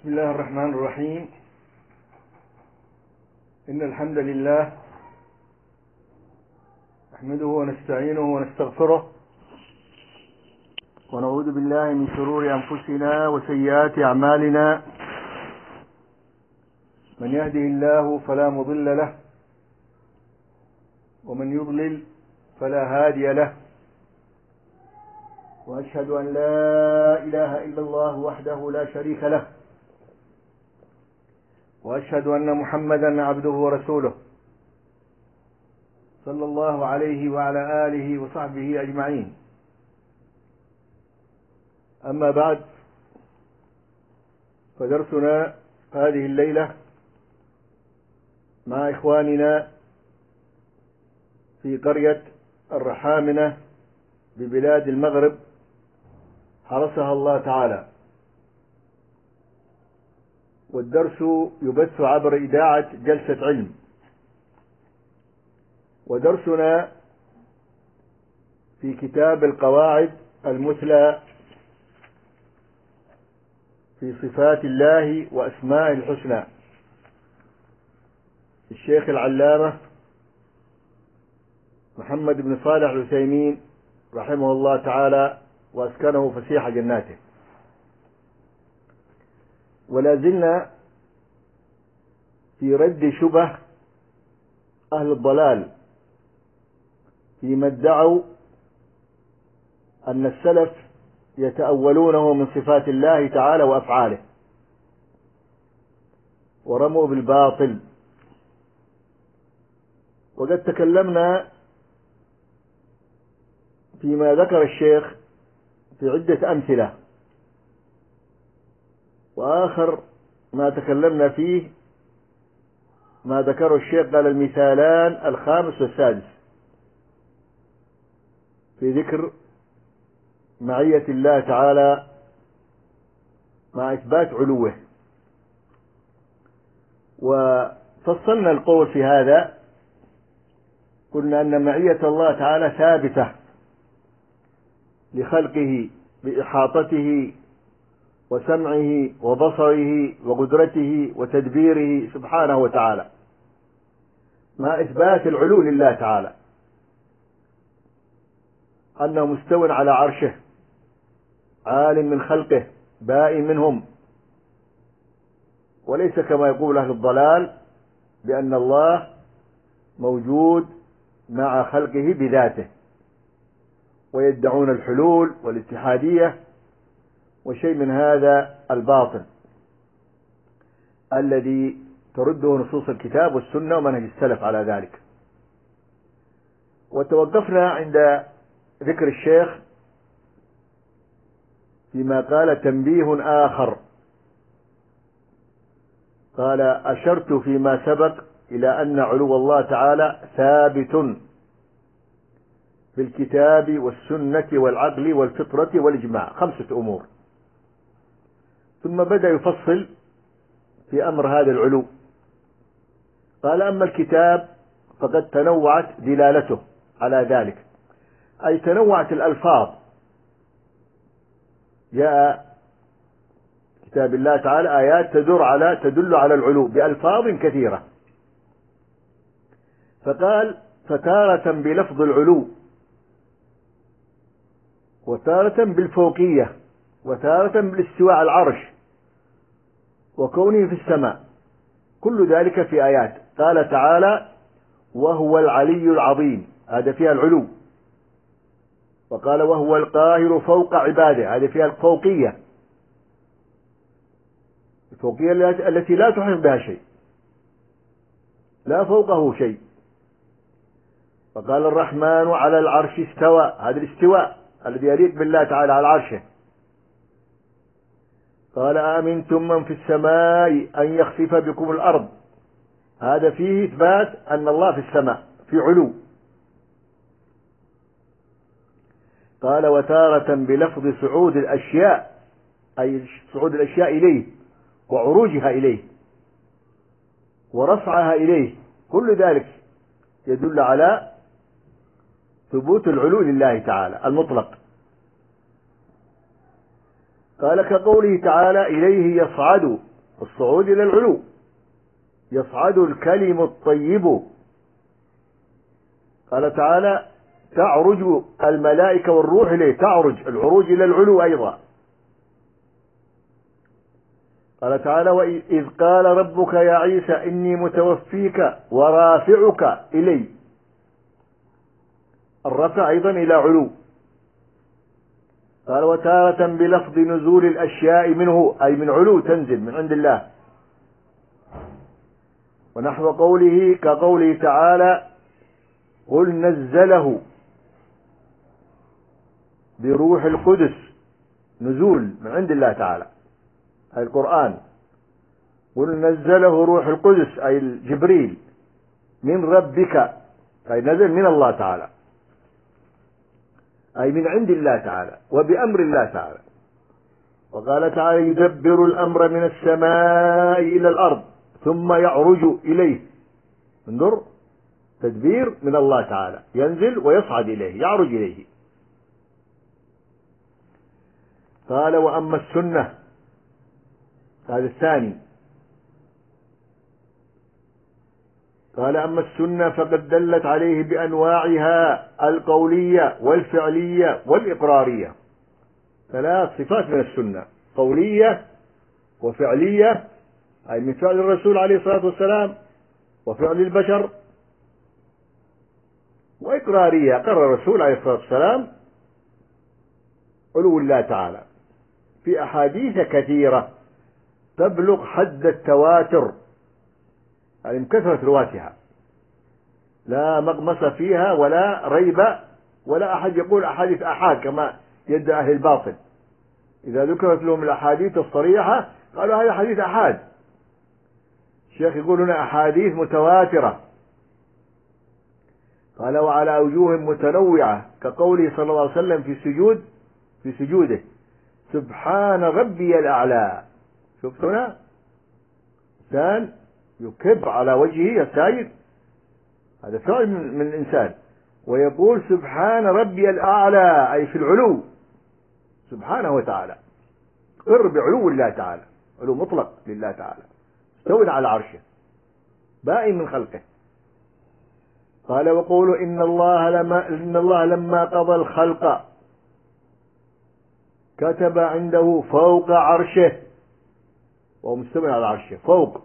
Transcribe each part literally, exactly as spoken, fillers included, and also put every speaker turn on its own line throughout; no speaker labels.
بسم الله الرحمن الرحيم. إن الحمد لله نحمده ونستعينه ونستغفره ونعوذ بالله من شرور أنفسنا وسيئات أعمالنا. من يهده الله فلا مضل له ومن يضلل فلا هادي له، وأشهد أن لا إله إلا الله وحده لا شريك له، وأشهد أن محمدا عبده ورسوله صلى الله عليه وعلى آله وصحبه أجمعين. أما بعد، فدرسنا هذه الليلة مع إخواننا في قرية الرحامنة ببلاد المغرب حرسها الله تعالى، والدرس يبث عبر إذاعة جلسة علم. ودرسنا في كتاب القواعد المثلى في صفات الله وأسمائه الحسنى، الشيخ العلامة محمد بن صالح العثيمين رحمه الله تعالى وأسكنه فسيح جناته. ولا زلنا في رد شبه أهل الضلال فيما ادعوا أن السلف يتأولونه من صفات الله تعالى وأفعاله، ورموا بالباطل. وقد تكلمنا فيما ذكر الشيخ في عدة أمثلة، وآخر ما تكلمنا فيه ما ذكره الشيخ قال المثالان الخامس والسادس في ذكر معية الله تعالى مع إثبات علوه. وفصلنا القول في هذا، قلنا أن معية الله تعالى ثابتة لخلقه بإحاطته وسمعه وبصره وقدرته وتدبيره سبحانه وتعالى، مع إثبات العلو لله تعالى، أنه مستو على عرشه، عالم من خلقه، بائن منهم، وليس كما يقول أهل الضلال بأن الله موجود مع خلقه بذاته، ويدعون الحلول والاتحادية وشيء من هذا الباطل الذي ترده نصوص الكتاب والسنة ومنهج السلف على ذلك. وتوقفنا عند ذكر الشيخ فيما قال تنبيه آخر، قال أشرت فيما سبق إلى أن علو الله تعالى ثابت في الكتاب والسنة والعقل والفطرة والإجماع، خمسة أمور. ثم بدأ يفصل في أمر هذا العلو، قال أما الكتاب فقد تنوعت دلالته على ذلك، أي تنوعت الألفاظ. جاء كتاب الله تعالى آيات تدل على تدل على العلو بألفاظ كثيرة، فقال فتارة بلفظ العلو، وتارة بالفوقية، وتارة بالاستواء على العرش وكونه في السماء، كل ذلك في آيات. قال تعالى وهو العلي العظيم، هذا فيها العلو. وقال وهو القاهر فوق عباده، هذا فيها الفوقية، الفوقية التي لا تحيط بها شيء، لا فوقه شيء. وقال الرحمن على العرش استوى، هذا الاستواء الذي يليق بالله تعالى على عرشه. قال آمنتم من في السماء أن يخسف بكم الأرض، هذا فيه إثبات أن الله في السماء في علو. قال وتارة بلفظ صعود الأشياء، أي صعود الأشياء إليه وعروجها إليه ورفعها إليه، كل ذلك يدل على ثبوت العلو لله تعالى المطلق. قال كقوله تعالى إليه يصعد الصعود إلى العلو، يصعد الكلم الطيب. قال تعالى تعرج الملائكة والروح إليه، تعرج العروج إلى العلو أيضا. قال تعالى وإذ قال ربك يا عيسى إني متوفيك ورافعك إلي، الرفع أيضا إلى علو. قال وتارة بلفظ نزول الأشياء منه، أي من علو تنزل من عند الله. ونحو قوله كقوله تعالى قل نزله بروح القدس، نزول من عند الله تعالى، أي القرآن. قل نزله روح القدس أي جبريل من ربك، أي نزل من الله تعالى، أي من عند الله تعالى وبأمر الله تعالى. وقال تعالى يدبر الأمر من السماء إلى الأرض ثم يعرج إليه. انظر، تدبير من الله تعالى، ينزل ويصعد إليه، يعرج إليه. قال وأما السنة، هذا الثاني. قال أما السنة فقد دلت عليه بأنواعها القولية والفعلية والإقرارية. ثلاث صفات من السنة: قولية وفعلية، أي من فعل الرسول عليه الصلاة والسلام وفعل البشر، وإقرارية، قرر الرسول عليه الصلاة والسلام علو الله تعالى في أحاديث كثيرة تبلغ حد التواتر، يعني من كثرة رواتها لا مغمس فيها ولا ريب، ولا أحد يقول أحاديث أحاد كما يدعي أهل الباطل. إذا ذكرت لهم الأحاديث الصريحة قالوا هذا حديث أحاد. الشيخ يقول هنا أحاديث متواترة. قال وعلى أوجوه متنوعة، كقوله صلى الله عليه وسلم في سجود في سجوده سبحان ربي الأعلى. شوف هنا إنسان يكب على وجهه الساجد، هذا فعل من الإنسان، ويقول سبحان ربي الأعلى، أي في العلو سبحانه وتعالى، قر بعلو الله تعالى، علو مطلق لله تعالى، استوى على عرشه بائن من خلقه. قال وقولوا إن الله لما إن الله لما قضى الخلق كتب عنده فوق عرشه، وهو مستوى على عرشه فوق،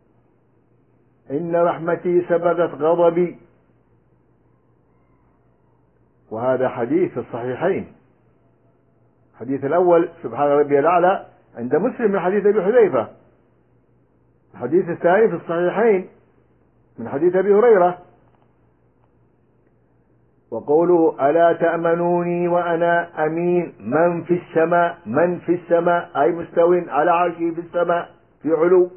إن رحمتي سبقت غضبي. وهذا حديث في الصحيحين. الحديث الأول سبحان ربي الأعلى عند مسلم من حديث أبي حذيفة، الحديث الثاني في الصحيحين من حديث أبي هريرة. وقوله ألا تأمنوني وأنا أمين من في السماء، من في السماء أي مستو على عرشه في السماء في علو.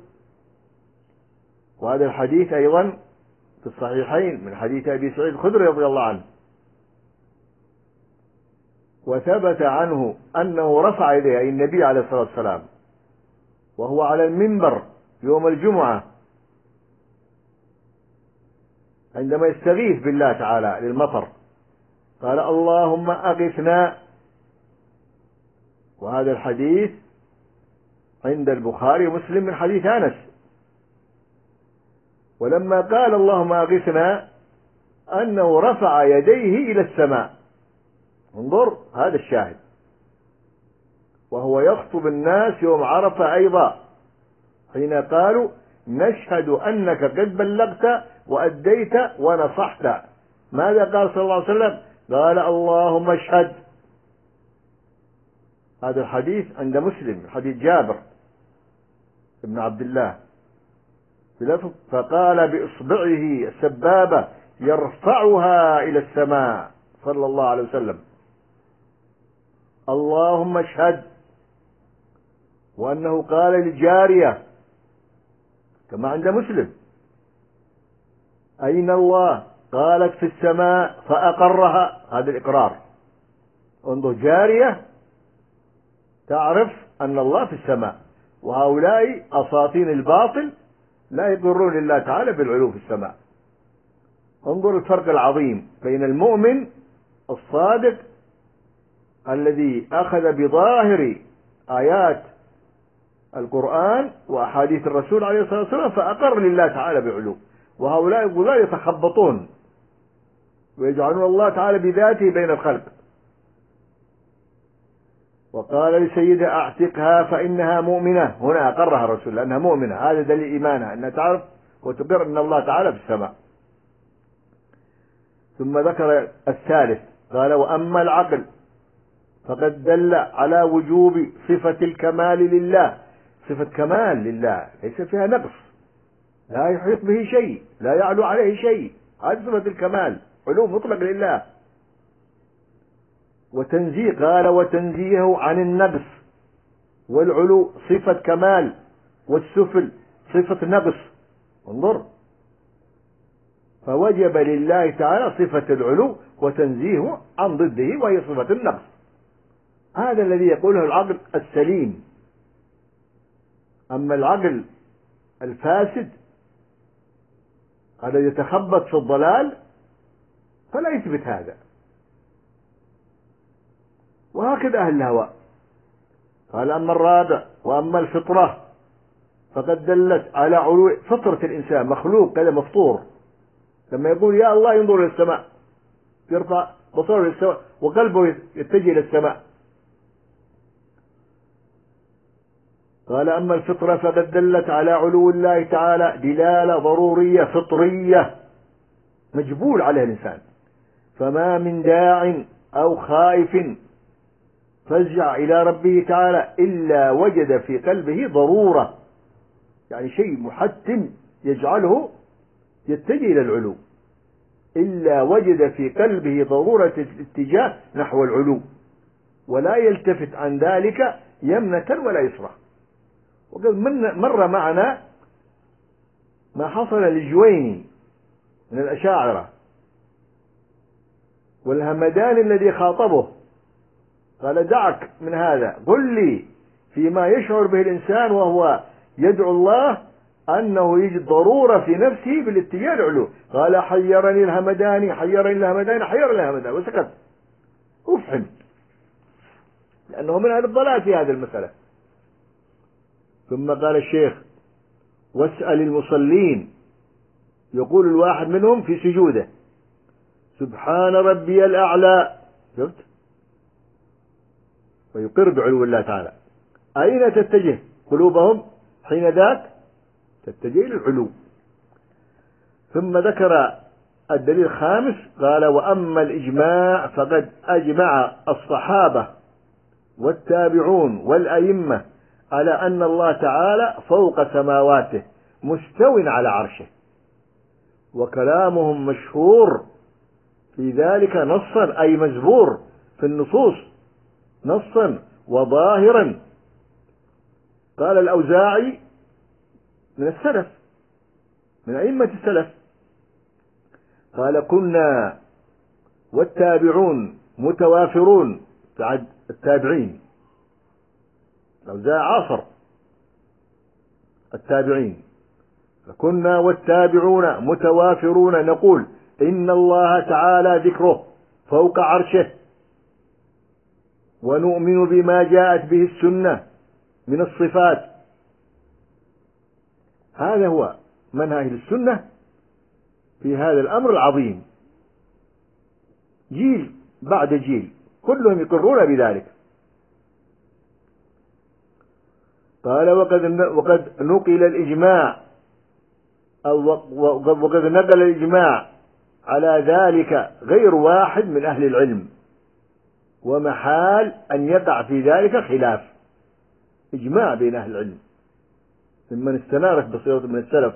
وهذا الحديث أيضا في الصحيحين من حديث أبي سعيد الخدري رضي الله عنه. وثبت عنه أنه رفع يديه، أي النبي عليه الصلاة والسلام، وهو على المنبر يوم الجمعة عندما يستغيث بالله تعالى للمطر، قال اللهم أغثنا. وهذا الحديث عند البخاري ومسلم من حديث أنس. ولما قال اللهم أغثنا أنه رفع يديه إلى السماء. انظر هذا الشاهد. وهو يخطب الناس يوم عرفة أيضا حين قالوا نشهد أنك قد بلغت وأديت ونصحت. ماذا قال صلى الله عليه وسلم؟ قال اللهم اشهد. هذا الحديث عند مسلم حديث جابر بن عبد الله بلفظ فقال بإصبعه السبابة يرفعها إلى السماء صلى الله عليه وسلم اللهم اشهد. وأنه قال للجارية كما عند مسلم أين الله؟ قالت في السماء فأقرها. هذا الإقرار. انظر جارية تعرف أن الله في السماء، وهؤلاء أساطين الباطل لا يقرون لله تعالى بالعلو في السماء. انظر الفرق العظيم بين المؤمن الصادق الذي أخذ بظاهر آيات القرآن وأحاديث الرسول عليه الصلاة والسلام، فأقر لله تعالى بعلو. وهؤلاء الغلاة يتخبطون ويجعلون الله تعالى بذاته بين الخلق. وقال لسيدة أعتقها فإنها مؤمنة، هنا أقرها الرسول لأنها مؤمنة، هذا دليل إيمانها أنها تعرف وتقر أن الله تعالى في السماء. ثم ذكر الثالث قال وأما العقل فقد دل على وجوب صفة الكمال لله، صفة كمال لله ليس فيها نقص، لا يحيط به شيء، لا يعلو عليه شيء، هذه صفة الكمال، علو مطلق لله. وتنزيه قال وتنزيهه عن النقص، والعلو صفة كمال والسفل صفة نقص، انظر، فوجب لله تعالى صفة العلو وتنزيهه عن ضده وهي صفة النقص. هذا الذي يقوله العقل السليم. أما العقل الفاسد الذي يتخبط في الضلال فلا يثبت هذا. وهكذا أهل الهوى. قال أما الرابع وأما الفطرة فقد دلت على علو فطرة الإنسان، مخلوق كذا مفطور، لما يقول يا الله ينظر إلى السماء، يرفع بصره إلى السماء وقلبه يتجه إلى السماء. قال أما الفطرة فقد دلت على علو الله تعالى دلالة ضرورية فطرية مجبول عليها الإنسان، فما من داع أو خائف فزع إلى ربه تعالى إلا وجد في قلبه ضرورة، يعني شيء محتم يجعله يتجه إلى العلو، إلا وجد في قلبه ضرورة الاتجاه نحو العلو، ولا يلتفت عن ذلك يمنة ولا يسرى. وقد مر معنا ما حصل للجويني من الأشاعرة والهمداني الذي خاطبه، قال دعك من هذا، قل لي فيما يشعر به الإنسان وهو يدعو الله أنه يجد ضرورة في نفسه بالاتجاه العلو. قال حيرني الهمداني حيرني الهمداني حيرني الهمداني وسكت وفهم، لأنه من أهل الضلال في هذه المسألة. ثم قال الشيخ واسأل المصلين، يقول الواحد منهم في سجوده سبحان ربي الأعلى، شفت، ويقر بعلو الله تعالى، أين تتجه قلوبهم حين ذاك؟ تتجه إلى العلو. ثم ذكر الدليل الخامس قال وأما الإجماع فقد أجمع الصحابة والتابعون والأئمة على أن الله تعالى فوق سماواته مستو على عرشه، وكلامهم مشهور في ذلك نصا أي مزبور في النصوص نصا وظاهرا. قال الأوزاعي من السلف من أئمة السلف قال كنا والتابعون متوافرون، بعد التابعين الأوزاعي عاصر التابعين، كنا والتابعون متوافرون نقول إن الله تعالى ذكره فوق عرشه، ونؤمن بما جاءت به السنة من الصفات. هذا هو منهج السنة في هذا الأمر العظيم، جيل بعد جيل كلهم يقرون بذلك. قال وقد وقد نقل الإجماع أو وقد نقل الإجماع على ذلك غير واحد من أهل العلم، ومحال أن يقع في ذلك خلاف، إجماع بين أهل العلم ممن استنارت بصيرة من السلف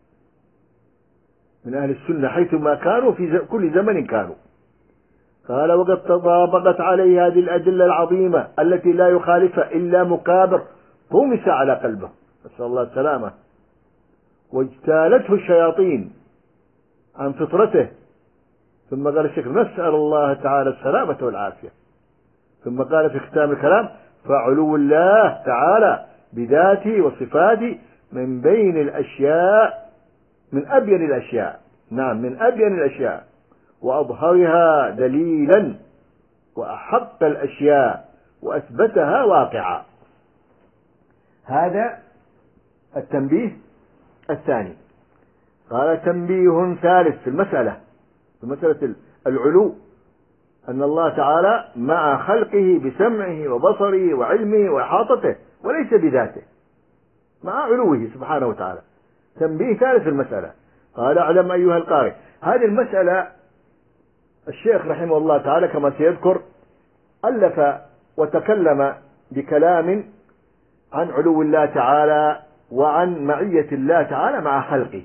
من أهل السنة حيثما كانوا في كل زمن كانوا. قال وقد تطابقت عليه هذه الأدلة العظيمة التي لا يخالفها إلا مكابر طمس على قلبه، نسأل الله السلامة، واجتالته الشياطين عن فطرته. ثم قال الشيخ نسأل الله تعالى السلامة والعافية. ثم قال في ختام الكلام فعلو الله تعالى بذاته وصفاته من بين الأشياء من أبين الأشياء، نعم من أبين الأشياء وأظهرها دليلا وأحق الأشياء وأثبتها واقعا. هذا التنبيه الثاني. قال تنبيه ثالث في المسألة في مسألة العلو، أن الله تعالى مع خلقه بسمعه وبصره وعلمه وإحاطته وليس بذاته، مع علوه سبحانه وتعالى. تنبيه ثالث في المسألة. قال اعلم أيها القارئ، هذه المسألة الشيخ رحمه الله تعالى كما سيذكر ألف وتكلم بكلام عن علو الله تعالى وعن معية الله تعالى مع خلقه،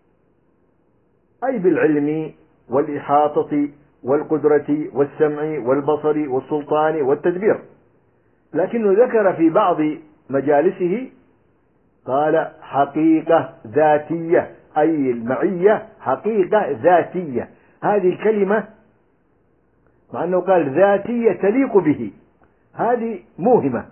أي بالعلم والإحاطة والقدرة والسمع والبصر والسلطان والتدبير. لكنه ذكر في بعض مجالسه قال حقيقة ذاتية، أي المعية حقيقة ذاتية. هذه الكلمة مع أنه قال ذاتية تليق به، هذه موهمة،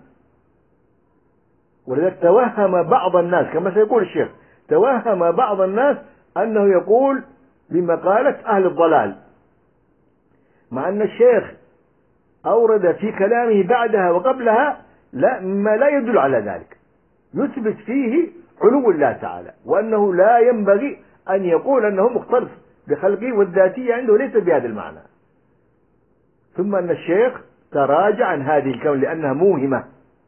ولذلك توهم بعض الناس كما سيقول الشيخ، توهم بعض الناس أنه يقول بمقالة أهل الضلال، مع أن الشيخ أورد في كلامه بعدها وقبلها لا ما لا يدل على ذلك، يثبت فيه علو الله تعالى، وأنه لا ينبغي أن يقول أنه مختلف بخلقه، والذاتية عنده ليس بهذا المعنى. ثم أن الشيخ تراجع عن هذه الكلمة لأنها موهمة،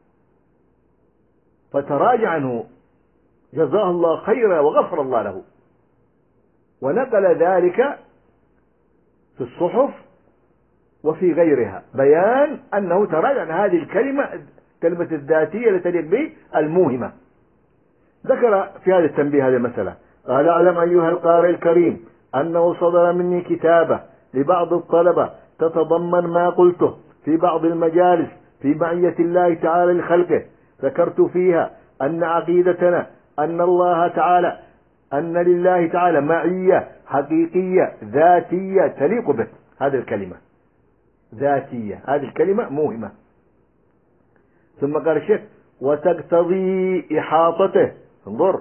فتراجع عنه جزاه الله خيرا وغفر الله له، ونقل ذلك في الصحف وفي غيرها بيان أنه تراجع عن هذه الكلمة، كلمة الذاتية التي تليق به الموهمة. ذكر في هذا التنبيه هذه المسألة. قال اعلم أيها القارئ الكريم أنه صدر مني كتابة لبعض الطلبة تتضمن ما قلته في بعض المجالس في معية الله تعالى لخلقه، ذكرت فيها أن عقيدتنا أن الله تعالى أن لله تعالى معية حقيقية ذاتية تليق به. هذه الكلمة ذاتية، هذه الكلمة موهمة. ثم قال الشيخ وتقتضي إحاطته، انظر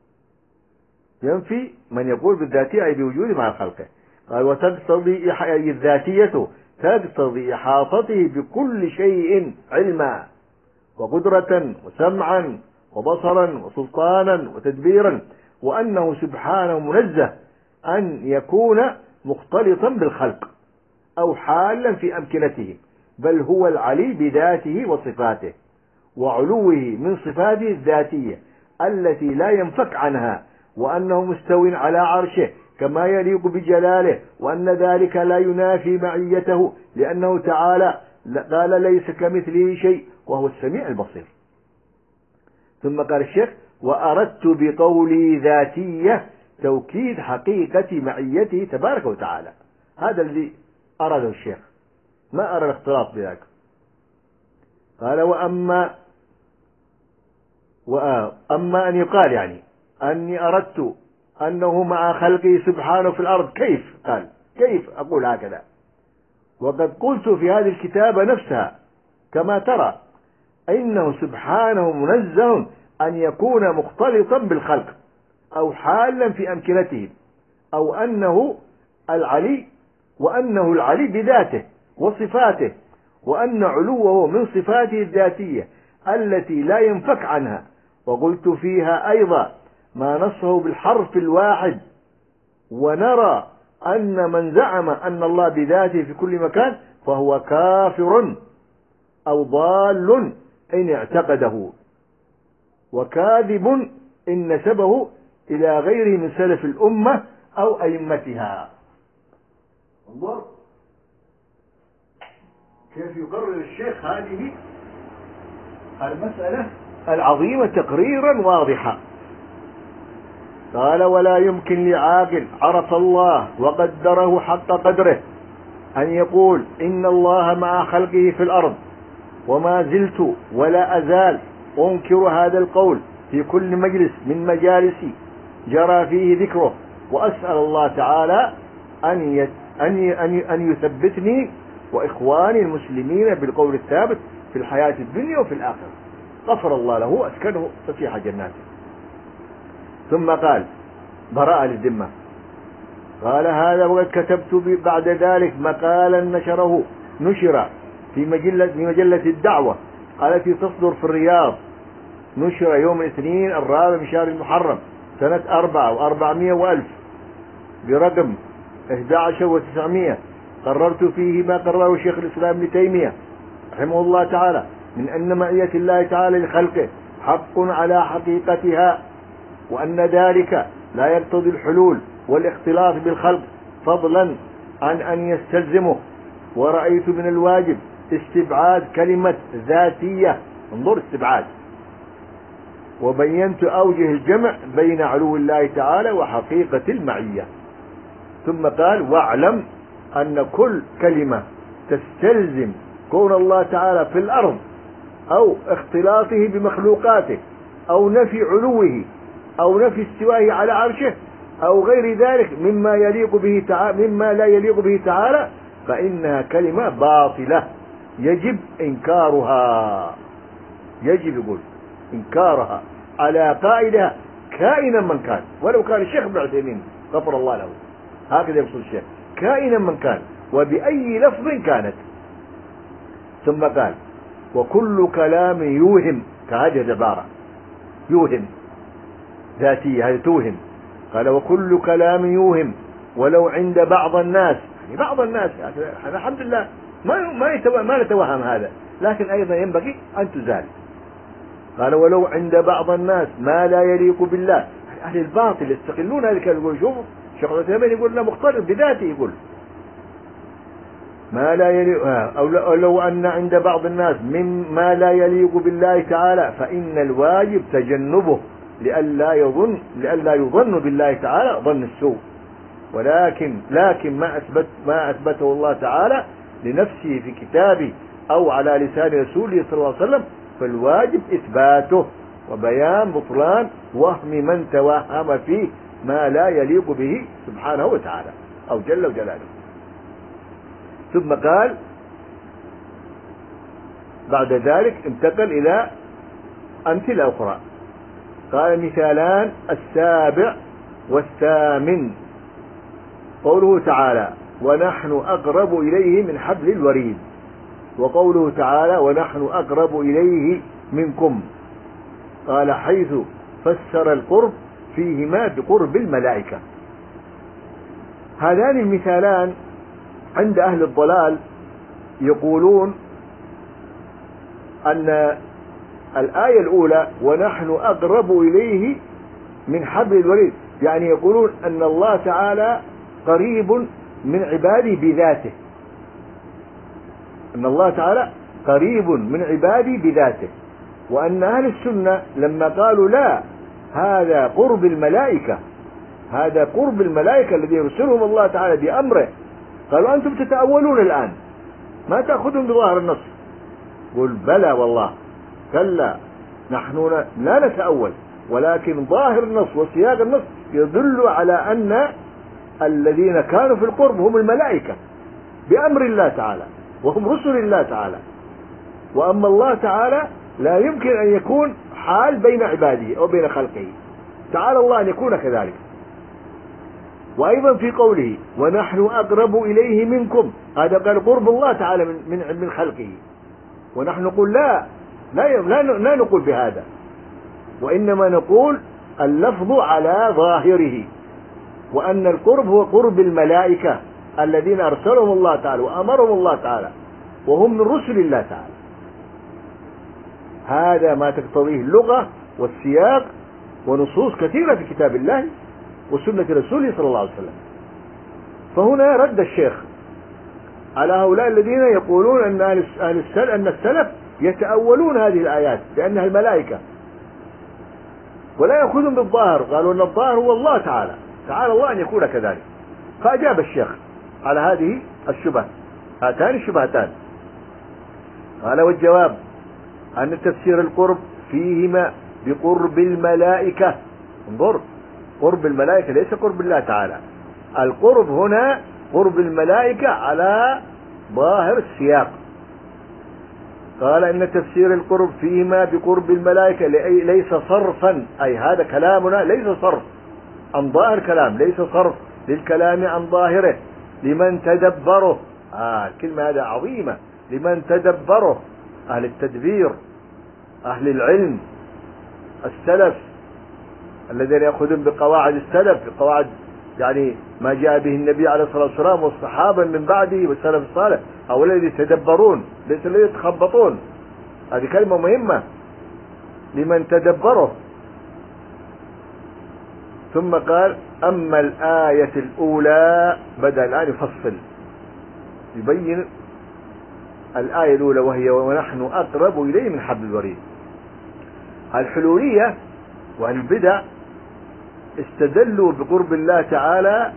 ينفي من يقول بالذاتية أي بوجوده مع خلقه. قال وتقتضي الذاتية تقتضي إحاطته بكل شيء علما وقدرة وسمعا وبصرا وسلطانا وتدبيرا، وأنه سبحانه منزه أن يكون مختلطا بالخلق أو حالا في أمكنتهم، بل هو العلي بذاته وصفاته، وعلوه من صفاته الذاتية التي لا ينفك عنها، وأنه مستو على عرشه كما يليق بجلاله، وأن ذلك لا ينافي معيته لأنه تعالى قال ليس كمثله شيء وهو السميع البصير. ثم قال الشيخ وأردت بقولي ذاتية توكيد حقيقة معيته تبارك وتعالى. هذا الذي أراده الشيخ، ما أرى الاختلاط بذلك. قال وأما وأما أن يقال يعني أني أردت أنه مع خلقه سبحانه في الأرض، كيف قال كيف أقول هكذا وقد قلت في هذه الكتابة نفسها كما ترى إنه سبحانه منزه أن يكون مختلطا بالخلق أو حالا في أمكنتهم، أو أنه العلي وأنه العلي بذاته وصفاته، وأن علوه من صفاته الذاتية التي لا ينفك عنها. وقلت فيها أيضا ما نصه بالحرف الواحد، ونرى أن من زعم أن الله بذاته في كل مكان فهو كافر أو ضال إن اعتقده، وكاذب إن نسبه إلى غيره من سلف الأمة أو أئمتها. انظر كيف يقرر الشيخ هذه المسألة العظيمة تقريرا واضحا. قال ولا يمكن لعاقل عرف الله وقدره حق قدره أن يقول إن الله مع خلقه في الأرض، وما زلت ولا أزال أنكر هذا القول في كل مجلس من مجالسي جرى فيه ذكره، وأسأل الله تعالى أن أن أن يثبتني وإخواني المسلمين بالقول الثابت في الحياة الدنيا وفي الآخرة. غفر الله له أسكنه فسيح جناته. ثم قال براءة للذمة. قال هذا وقد كتبت بعد ذلك مقالا نشره نشر في مجلة في مجلة الدعوة التي تصدر في الرياض نشر يوم الاثنين الرابع من شهر المحرم سنة أربعة وأربعمائة وألف برقم أحد عشر وتسعمائة. قررت فيه ما قرره شيخ الإسلام ابن تيمية رحمه الله تعالى من أن معية الله تعالى لخلقه حق على حقيقتها، وأن ذلك لا يقتضي الحلول والاختلاط بالخلق فضلا عن أن يستلزمه. ورأيت من الواجب استبعاد كلمة ذاتية، انظر استبعاد، وبينت أوجه الجمع بين علو الله تعالى وحقيقة المعية. ثم قال واعلم أن كل كلمة تستلزم كون الله تعالى في الأرض أو اختلاطه بمخلوقاته أو نفي علوه أو نفي استوائه على عرشه أو غير ذلك مما يليق به تعالى مما لا يليق به تعالى فإنها كلمة باطلة يجب إنكارها، يجب يقول إنكارها على قائلها كائنا من كان، ولو كان الشيخ ابن عثيمين غفر الله له، هكذا يقصد الشيخ، كائنا من كان وبأي لفظ كانت. ثم قال وكل كلام يوهم، كهذه العبارة يوهم ذاتية، هذه توهم. قال وكل كلام يوهم ولو عند بعض الناس، يعني بعض الناس يعني الحمد لله ما ما ما نتوهم هذا، لكن أيضا ينبغي أن تزال. قال ولو عند بعض الناس ما لا يليق بالله، أهل الباطل يستغلون هذه الكلمة، يقول شوفوا شيخ الإسلام يقول لا مختلف بذاته، يقول ما لا يليق، أو لو أن عند بعض الناس مما لا يليق بالله تعالى فإن الواجب تجنبه لئلا يظن لئلا يظن بالله تعالى ظن السوء. ولكن لكن ما أثبت ما أثبته الله تعالى لنفسه في كتابه أو على لسان رسوله صلى الله عليه وسلم فالواجب إثباته وبيان بطلان وهم من توهم فيه ما لا يليق به سبحانه وتعالى أو جل جلاله. ثم قال بعد ذلك انتقل إلى أمثلة أخرى. قال مثالان السابع والثامن قوله تعالى ونحن أقرب إليه من حبل الوريد، وقوله تعالى ونحن أقرب إليه منكم. قال حيث فسر القرب فيهما بقرب الملائكة. هذان المثالان عند أهل الضلال يقولون أن الآية الأولى ونحن أقرب إليه من حبل الوريد، يعني يقولون أن الله تعالى قريب من عباده بذاته، أن الله تعالى قريب من عباده بذاته. وأن أهل السنة لما قالوا لا هذا قرب الملائكة، هذا قرب الملائكة الذي يرسلهم الله تعالى بأمره، قالوا أنتم تتأولون الآن ما تأخذون بظاهر النص. قل بلى والله كلا نحن لا نتأول، ولكن ظاهر النص وسياق النص يدل على أن الذين كانوا في القرب هم الملائكة بأمر الله تعالى وهم رسل الله تعالى. وأما الله تعالى لا يمكن أن يكون حال بين عباده أو بين خلقه، تعالى الله أن يكون كذلك. وأيضا في قوله ونحن أقرب إليه منكم، هذا قال قرب الله تعالى من من من خلقه، ونحن نقول لا لا لا, لا نقول بهذا، وإنما نقول اللفظ على ظاهره، وأن القرب هو قرب الملائكة الذين أرسلهم الله تعالى وأمرهم الله تعالى وهم من رسل الله تعالى. هذا ما تقتضيه اللغة والسياق ونصوص كثيرة في كتاب الله وسنة رسوله صلى الله عليه وسلم. فهنا رد الشيخ على هؤلاء الذين يقولون أن أهل السلف أن السلف يتأولون هذه الآيات بأنها الملائكة ولا يأخذون بالظاهر، قالوا أن الظاهر هو الله تعالى، تعالى الله أن يكون كذلك. فأجاب الشيخ على هذه الشبهة، هاتان الشبهتان. قال والجواب أن تفسير القرب فيهما بقرب الملائكة، انظر قرب الملائكة ليس قرب الله تعالى، القرب هنا قرب الملائكة على ظاهر السياق. قال إن تفسير القرب فيهما بقرب الملائكة ليس صرفا، أي هذا كلامنا ليس صرف عن ظاهر كلام، ليس صرف للكلام عن ظاهره لمن تدبره. آه الكلمة هذه عظيمة، لمن تدبره، أهل التدبير أهل العلم السلف الذين يأخذون بقواعد السلف، بقواعد يعني ما جاء به النبي عليه الصلاة والسلام والصحابة من بعده والسلف الصالح، هؤلاء الذين يتدبرون ليس الذين يتخبطون. هذه كلمة مهمة لمن تدبره. ثم قال أما الآية الأولى، بدأ الآن يفصل يبين الآية الأولى وهي ونحن أقرب إليه من حبل الوريد. الحلولية والبدع استدلوا بقرب الله تعالى،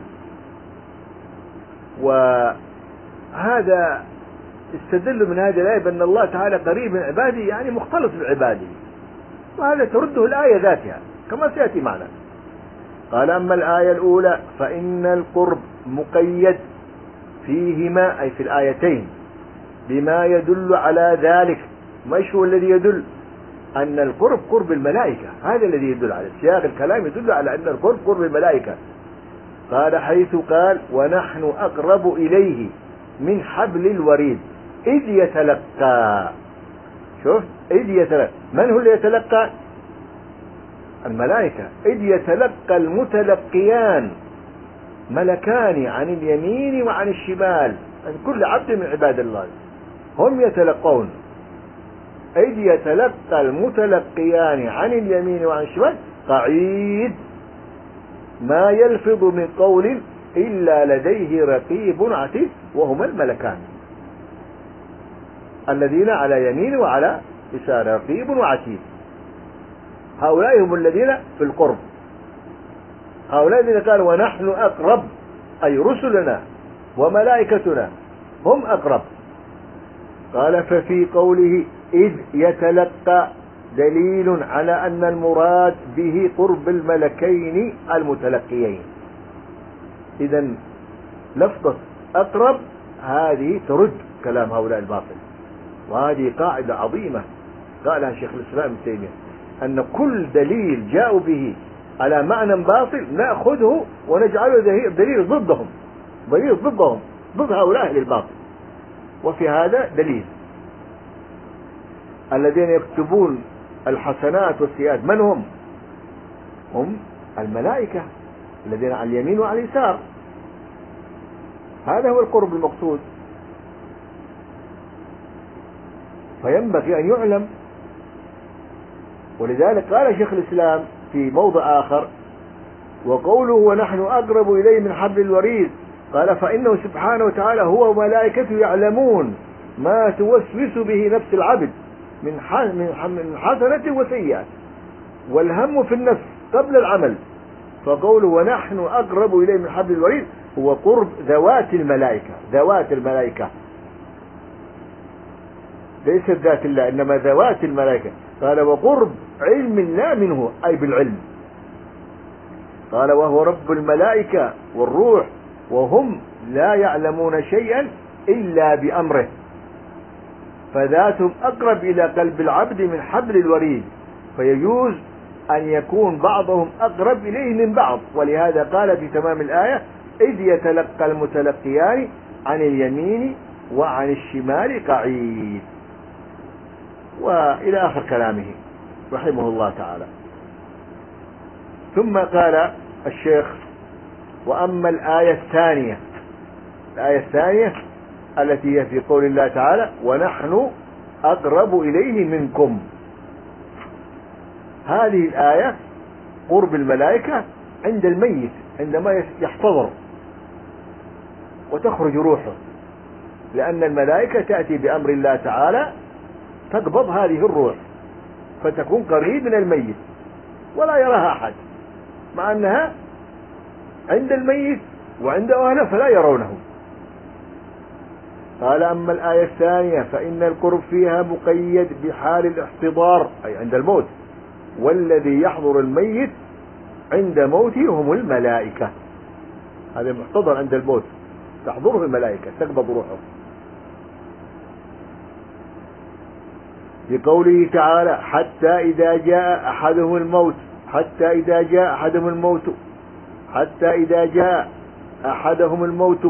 وهذا استدلوا من هذه الآية بأن الله تعالى قريب من عباده، يعني مختلط بعباده، وهذا ترده الآية ذاتها كما سيأتي معنا. قال أما الآية الأولى فإن القرب مقيد فيهما أي في الآيتين بما يدل على ذلك. ما هو الذي يدل؟ أن القرب قرب الملائكة، هذا الذي يدل على سياق الكلام، يدل على أن القرب قرب الملائكة. قال حيث قال ونحن أقرب إليه من حبل الوريد إذ يتلقى. شوف إذ يتلقى، من هو اللي يتلقى؟ الملائكة. إذ يتلقى المتلقيان ملكان عن اليمين وعن الشمال، عن كل عبد من عباد الله هم يتلقون. إذ يتلقى المتلقيان عن اليمين وعن الشمال قعيد ما يلفظ من قول إلا لديه رقيب عتيد، وهما الملكان الذين على يمين وعلى يسار، رقيب وعتيد. هؤلاء هم الذين في القرب، هؤلاء الذين قالوا ونحن أقرب، أي رسلنا وملائكتنا هم أقرب. قال ففي قوله إذ يتلقى دليل على أن المراد به قرب الملكين المتلقيين. إذن لفظة أقرب هذه ترد كلام هؤلاء الباطل، وهذه قاعدة عظيمة قالها شيخ الإسلام ابن تيمية، أن كل دليل جاءوا به على معنى باطل نأخذه ونجعله دليل ضدهم، دليل ضدهم، ضد هؤلاء أهل الباطل. وفي هذا دليل. الذين يكتبون الحسنات والسيئات من هم؟ هم الملائكة الذين على اليمين وعلى اليسار. هذا هو القرب المقصود، فينبغي أن يعلم. ولذلك قال شيخ الإسلام في موضع آخر وقوله ونحن أقرب إليه من حبل الوريد، قال فإنه سبحانه وتعالى هو وملائكته يعلمون ما توسوس به نفس العبد من حسنة وسيئة، والهم في النفس قبل العمل. فقوله ونحن أقرب إليه من حبل الوريد هو قرب ذوات الملائكة، ذوات الملائكة ليست ذات الله إنما ذوات الملائكة. قال وقرب علم الله منه أي بالعلم. قال وهو رب الملائكة والروح وهم لا يعلمون شيئا إلا بأمره، فذاتهم أقرب إلى قلب العبد من حبل الوريد، فيجوز أن يكون بعضهم أقرب إليه من بعض. ولهذا قال في تمام الآية إذ يتلقى المتلقيان عن اليمين وعن الشمال قعيد، وإلى آخر كلامه رحمه الله تعالى. ثم قال الشيخ وأما الآية الثانية، الآية الثانية التي هي في قول الله تعالى ونحن أقرب إليه منكم. هذه الآية قرب الملائكة عند الميت عندما يحتضر وتخرج روحه، لأن الملائكة تأتي بأمر الله تعالى تقبض هذه الروح فتكون قريب من الميت ولا يراها أحد، مع أنها عند الميت وعند أهله فلا يرونه. قال أما الآية الثانية فإن القرب فيها مقيد بحال الاحتضار أي عند الموت، والذي يحضر الميت عند موته هم الملائكة. هذا محتضر عند الموت تحضره الملائكة تقبض روحه. بقوله تعالى حتى إذا جاء أحدهم الموت، حتى إذا جاء أحدهم الموت، حتى إذا جاء أحدهم الموت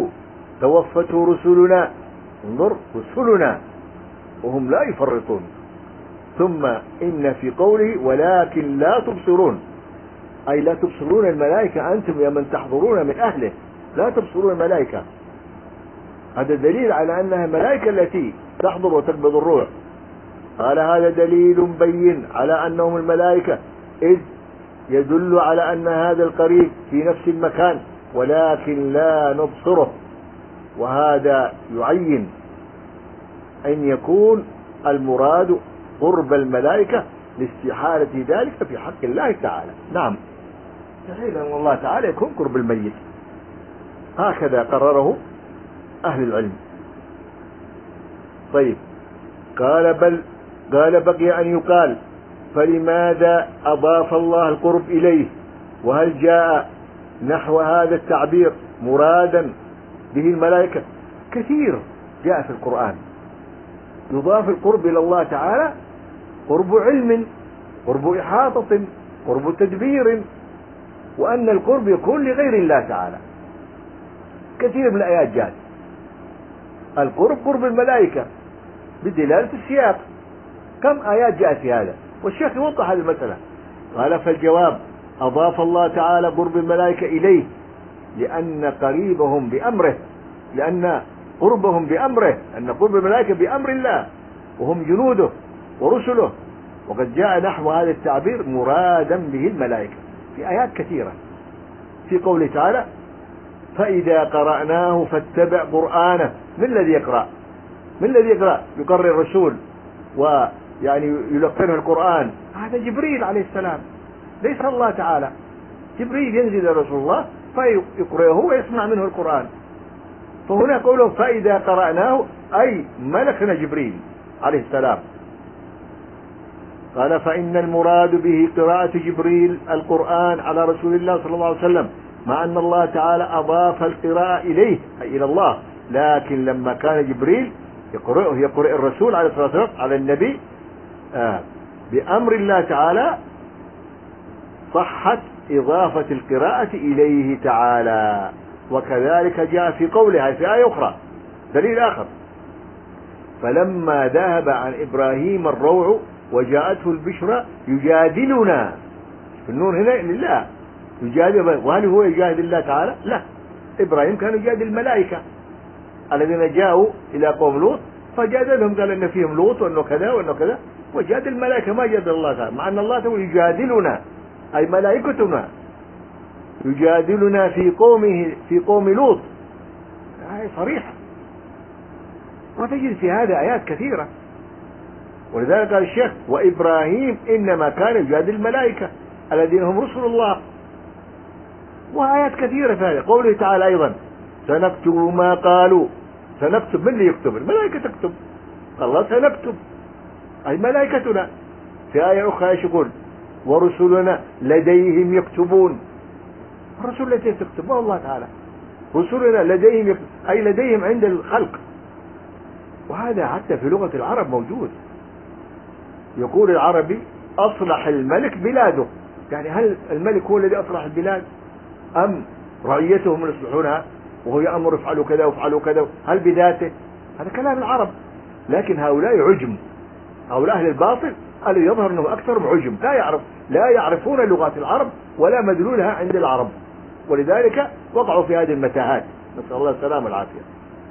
توفته رسلنا، انظر رسلنا وهم لا يفرطون، ثم إن في قوله ولكن لا تبصرون، أي لا تبصرون الملائكة أنتم يا من تحضرون من أهله، لا تبصرون الملائكة. هذا دليل على أنها الملائكة التي تحضر وتقبض الروح. قال هذا دليل بين على أنهم الملائكة، إذ يدل على أن هذا القريب في نفس المكان ولكن لا نبصره، وهذا يعين أن يكون المراد قرب الملائكة لاستحالة ذلك في حق الله تعالى. نعم، مستحيل أن الله تعالى يكون قرب الميت، هكذا قرره أهل العلم. طيب، قال بل قال بقي أن يقال فلماذا أضاف الله القرب إليه؟ وهل جاء نحو هذا التعبير مرادا به الملائكة؟ كثير جاء في القرآن يضاف القرب إلى الله تعالى، قرب علم، قرب إحاطة، قرب تدبير، وأن القرب يكون لغير الله تعالى. كثير من الآيات جاءت القرب قرب الملائكة بدلالة السياق. كم آيات جاءت في هذا؟ والشيخ يوضح هذه المسألة. قال فالجواب أضاف الله تعالى قرب الملائكة إليه لأن قريبهم بأمره، لأن قربهم بأمره، أن قرب الملائكة بأمر الله وهم جنوده ورسله، وقد جاء نحو هذا التعبير مرادا به الملائكة في آيات كثيرة. في قوله تعالى فإذا قرأناه فاتبع قرآنه. من الذي يقرأ؟ من الذي يقرأ يقرر الرسول ويعني يلقنه القرآن؟ هذا جبريل عليه السلام، ليس الله تعالى. جبريل ينزل إلى رسول الله فيقرأه ويسمع منه القرآن. فهنا قوله فإذا قرأناه أي ملكنا جبريل عليه السلام. قال فإن المراد به قراءة جبريل القرآن على رسول الله صلى الله عليه وسلم، مع أن الله تعالى أضاف القراءة إليه أي إلى الله، لكن لما كان جبريل يقرأه يقرأ الرسول عليه الصلاة والسلام على النبي آه بأمر الله تعالى، صحت إضافة القراءة إليه تعالى. وكذلك جاء في قولها في آية أخرى دليل آخر فلما ذهب عن إبراهيم الروع وجاءته البشرى يجادلنا. النور هنا لله يجادل، وهل هو يجادل الله تعالى؟ لا، إبراهيم كان يجادل الملائكة الذين جاءوا إلى قوم لوط فجادلهم، قال إن فيهم لوط وأنه كذا وأنه كذا، وجادل الملائكة ما جادل الله تعالى، مع أن الله تعالى يجادلنا أي ملائكتنا يجادلنا في قومه في قوم لوط. هذه صريحة، وتجد في هذا آيات كثيرة. ولذلك قال الشيخ وإبراهيم إنما كان يجادل الملائكة الذين هم رسل الله. وآيات كثيرة في هذا. قوله تعالى أيضا سنكتب ما قالوا. سنكتب، من اللي يكتب؟ الملائكة تكتب. الله سنكتب أي ملائكتنا. في آية أخرى ايش يقول؟ ورسلنا لديهم يكتبون. الرسل التي تكتب ما الله تعالى، رسلنا لديهم يكتب أي لديهم عند الخلق. وهذا حتى في لغة العرب موجود. يقول العربي أصلح الملك بلاده، يعني هل الملك هو الذي أصلح البلاد أم رعيتهم يصلحونها وهو يأمر افعلوا كذا وافعلوا كذا؟ هل بذاته؟ هذا كلام العرب. لكن هؤلاء عجم، هؤلاء أهل الباطل الذي يظهر أنه أكثرهم عجم، لا يعرف لا يعرفون لغات العرب ولا مدلولها عند العرب، ولذلك وقعوا في هذه المتاهات، نسأل الله السلامة والعافية.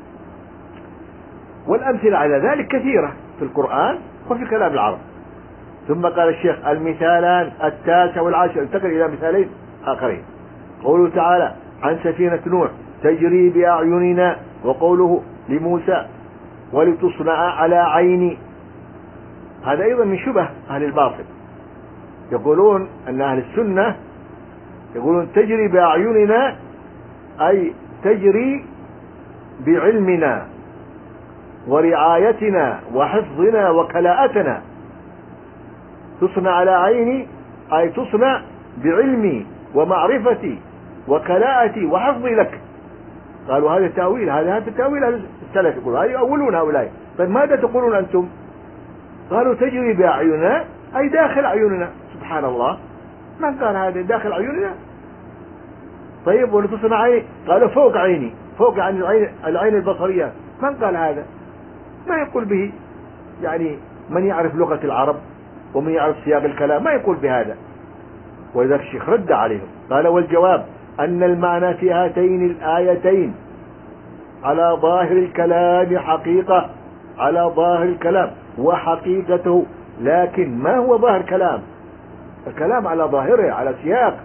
والأمثلة على ذلك كثيرة في القرآن وفي كلام العرب. ثم قال الشيخ المثالان التاسع والعاشر، انتقل إلى مثالين آخرين. قوله تعالى عن سفينة نوح تجري بأعيننا، وقوله لموسى ولتصنع على عيني. هذا أيضا من شبه أهل الباطل، يقولون أن أهل السنة يقولون تجري بأعيننا أي تجري بعلمنا ورعايتنا وحفظنا وكلاءتنا. تصنع على عيني أي تصنع بعلمي ومعرفتي وكلاءتي وحفظي لك. قالوا هذا التأويل، هذا هذا التأويل السلف يقول هذا يؤولون هؤلاء. طيب ماذا تقولون أنتم؟ قالوا تجري بأعيننا أي داخل أعيننا. سبحان الله، من قال هذا داخل أعيننا؟ طيب ولتصنع عيني، قالوا فوق عيني، فوق عن العين, العين البصرية. من قال هذا؟ ما يقول به يعني من يعرف لغة العرب ومن يعرف سياق الكلام ما يقول بهذا. ولذلك الشيخ رد عليهم قال: والجواب أن المعنى في هاتين الآيتين على ظاهر الكلام حقيقة، على ظاهر الكلام وحقيقته، لكن ما هو ظاهر كلام؟ الكلام على ظاهره، على سياق،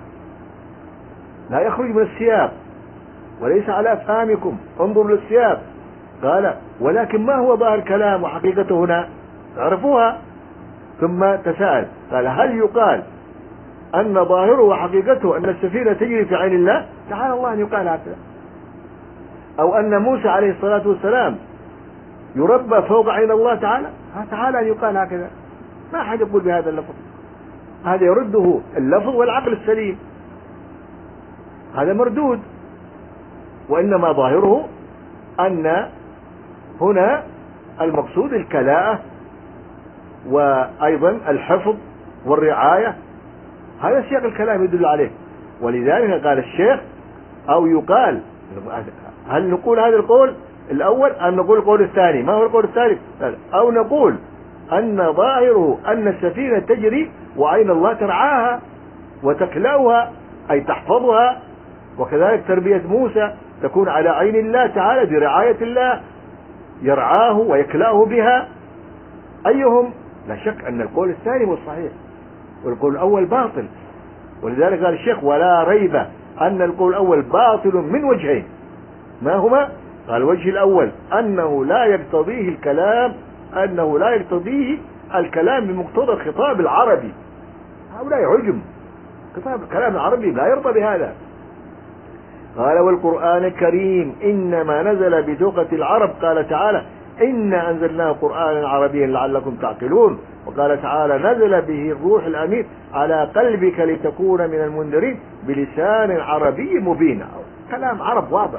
لا يخرج من السياق، وليس على أفهامكم، انظروا للسياق. قال: ولكن ما هو ظاهر كلام وحقيقته هنا؟ تعرفوها. ثم تساءل قال: هل يقال أن ظاهره وحقيقته أن السفينة تجري في عين الله؟ تعالى الله أن يقال هكذا. أو أن موسى عليه الصلاة والسلام يربى فوق عين الله تعالى؟ تعالى أن يقال هكذا. ما أحد يقول بهذا اللفظ، هذا يرده اللفظ والعقل السليم، هذا مردود. وإنما ظاهره أن هنا المقصود الكلاءة وأيضا الحفظ والرعاية، هذا سياق الكلام يدل عليه. ولذلك قال الشيخ: أو يقال، هل نقول هذا القول الأول أم نقول القول الثاني؟ ما هو القول الثالث؟ أو نقول أن ظاهره أن السفينة تجري وعين الله ترعاها وتكلأها، أي تحفظها، وكذلك تربية موسى تكون على عين الله تعالى برعاية الله، يرعاه ويكلأه بها. أيهم؟ لا شك أن القول الثاني هو الصحيح والقول الأول باطل. ولذلك قال الشيخ: ولا ريب أن القول الأول باطل من وجهين. ما هما؟ قال: الوجه الأول أنه لا يقتضيه الكلام، أنه لا يقتضيه الكلام بمقتضى الخطاب العربي، هؤلاء عجم، خطاب الكلام العربي لا يرضى بهذا. قال: والقرآن الكريم إنما نزل بلغة العرب. قال تعالى: إنا أنزلناه قرآنا عربيا لعلكم تعقلون. وقال تعالى: نزل به الروح الأمين على قلبك لتكون من المنذرين بلسان عربي مبين، كلام عرب واضح.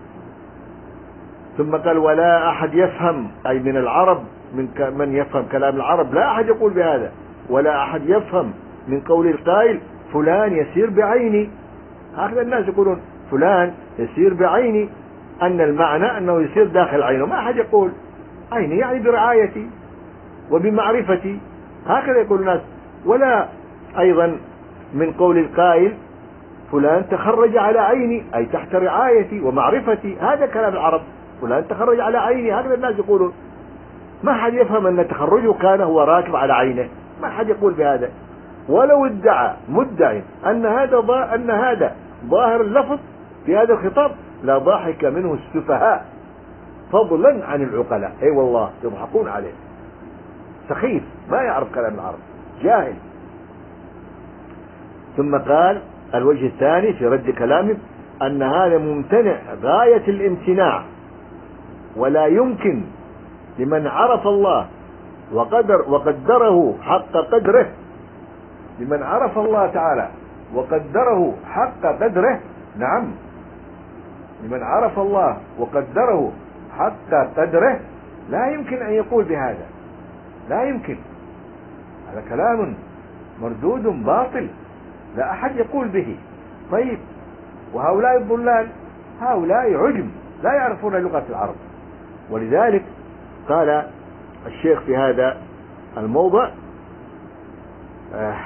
ثم قال: ولا أحد يفهم، أي من العرب، من من يفهم كلام العرب، لا أحد يقول بهذا. ولا أحد يفهم من قول القائل: فلان يسير بعيني. هكذا الناس يقولون: فلان يسير بعيني، أن المعنى أنه يسير داخل عينه. ما أحد يقول عيني يعني برعايتي وبمعرفتي، هكذا يقول الناس. ولا أيضا من قول القائل: فلان تخرج على عيني، أي تحت رعايتي ومعرفتي، هذا كلام العرب. فلان تخرج على عيني، هكذا الناس يقولون. ما حد يفهم أن تخرجه كان هو راكب على عينه، ما حد يقول بهذا. ولو ادعى مدعي أن هذا أن هذا ظاهر اللفظ في هذا الخطاب لا ضاحك منه السفهاء فضلا عن العقلاء. اي والله يضحكون عليه، سخيف ما يعرف كلام العرب، جاهل. ثم قال: الوجه الثاني في رد كلامه أن هذا ممتنع غاية الامتناع، ولا يمكن لمن عرف الله وقدر وقدره حق قدره، لمن عرف الله تعالى وقدره حق قدره، نعم، لمن عرف الله وقدره حق قدره لا يمكن أن يقول بهذا، لا يمكن. هذا كلام مردود باطل، لا أحد يقول به. طيب، وهؤلاء الضلال هؤلاء عجم لا يعرفون لغة العرب. ولذلك قال الشيخ في هذا الموضع آه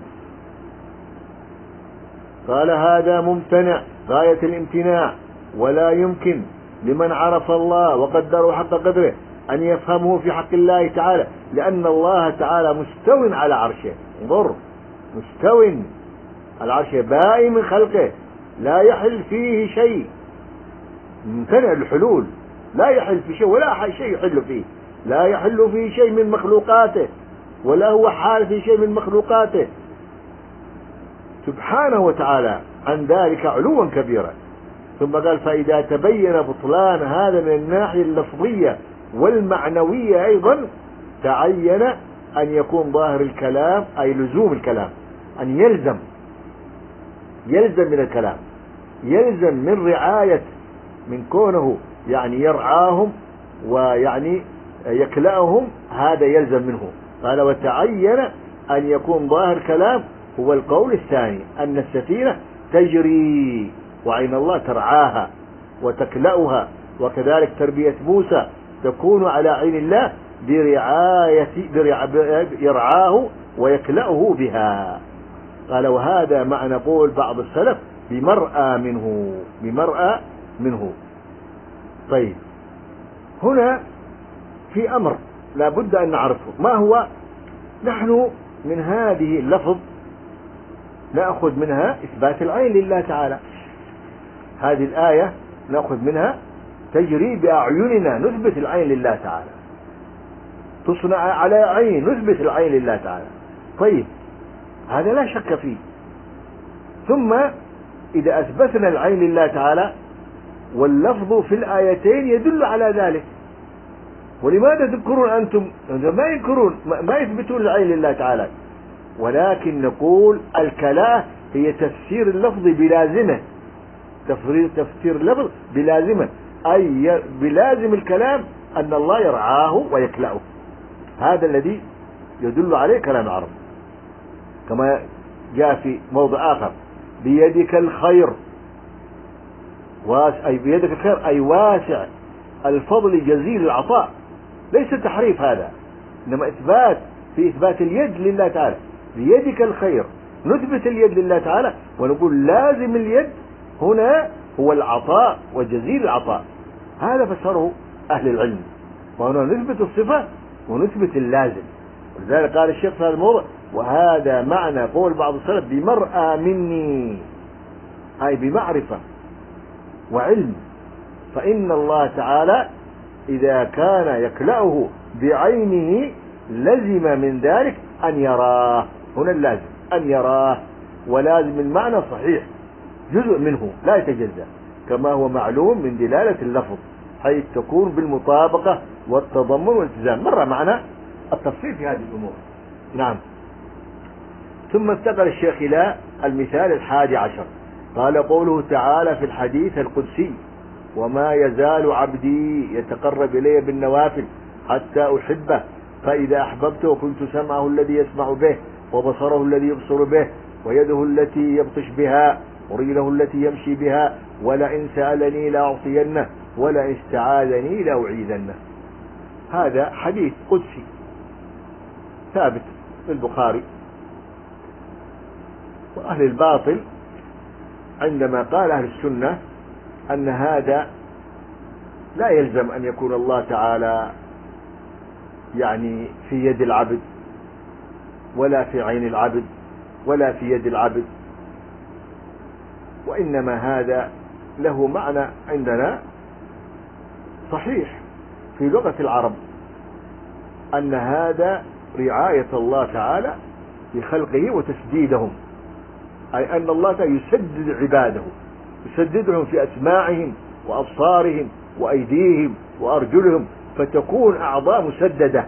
قال: هذا ممتنع غاية الامتناع، ولا يمكن لمن عرف الله وقدره حق قدره أن يفهمه في حق الله تعالى، لأن الله تعالى مستو على عرشه. انظر، مستو على عرشه، بائن من خلقه، لا يحل فيه شيء، ممتنع الحلول، لا يحل في شيء ولا شيء يحل فيه، لا يحل فيه شيء من مخلوقاته، ولا هو حال في شيء من مخلوقاته سبحانه وتعالى عن ذلك علوا كبيرا. ثم قال: فإذا تبين بطلان هذا من الناحية اللفظية والمعنوية أيضا، تعين أن يكون ظاهر الكلام، أي لزوم الكلام، أن يلزم يلزم من الكلام، يلزم من رعاية، من كونه يعني يرعاهم ويعني يكلأهم، هذا يلزم منه. قال: وتعين أن يكون ظاهر كلام هو القول الثاني، أن السفينة تجري وعين الله ترعاها وتكلأها، وكذلك تربية موسى تكون على عين الله برعاية يرعاه ويكلأه بها. قال وهذا معنى قول بعض السلف بمرأى منه، بمرأى منه. طيب هنا في أمر لا بد أن نعرفه، ما هو؟ نحن من هذه اللفظ نأخذ منها إثبات العين لله تعالى. هذه الآية نأخذ منها تجري بأعيننا، نثبت العين لله تعالى، تصنع على عين، نثبت العين لله تعالى. طيب هذا لا شك فيه. ثم إذا أثبتنا العين لله تعالى واللفظ في الآيتين يدل على ذلك، ولماذا تذكرون أنتم ما يذكرون ما يثبتون العين لله تعالى؟ ولكن نقول الكلام هي تفسير اللفظ بلازمه، تفسير تفسير اللفظ بلازمه، أي بلازم الكلام أن الله يرعاه ويكلأه. هذا الذي يدل عليه كلام العرب، كما جاء في موضع آخر بيدك الخير، أي بيدك الخير أي واسع الفضل جزيل العطاء، ليس تحريف هذا، إنما إثبات في إثبات اليد لله تعالى، بيدك الخير، نثبت اليد لله تعالى ونقول لازم اليد هنا هو العطاء وجزيل العطاء. هذا فسره أهل العلم، وهنا نثبت الصفة ونثبت اللازم. ولذلك قال الشيخ في هذا الموضوع وهذا معنى قول بعض السلف بمرأى مني، أي بمعرفة وعلم. فإن الله تعالى إذا كان يكلأه بعينه لزم من ذلك أن يراه، هنا اللازم أن يراه، ولازم المعنى صحيح جزء منه لا يتجزأ، كما هو معلوم من دلالة اللفظ حيث تكون بالمطابقة والتضمن والالتزام. مر معنا التفصيل في هذه الأمور. نعم. ثم انتقل الشيخ إلى المثال الحادي عشر، قال قوله تعالى في الحديث القدسي وما يزال عبدي يتقرب إلي بالنوافل حتى أحبه فإذا أحببته كنت سمعه الذي يسمع به وبصره الذي يبصر به ويده التي يبطش بها ورجله التي يمشي بها ولئن سألني لأعطينه ولئن استعاذني لأعيذنه. هذا حديث قدسي ثابت في البخاري. وأهل الباطل عندما قال أهل السنة أن هذا لا يلزم أن يكون الله تعالى يعني في يد العبد ولا في عين العبد ولا في يد العبد، وإنما هذا له معنى عندنا صحيح في لغة العرب، أن هذا رعاية الله تعالى لخلقه وتسديدهم، أي أن الله تعالى يسدد عباده، يسددهم في أسماعهم وأبصارهم وأيديهم وأرجلهم، فتكون أعضاء مسددة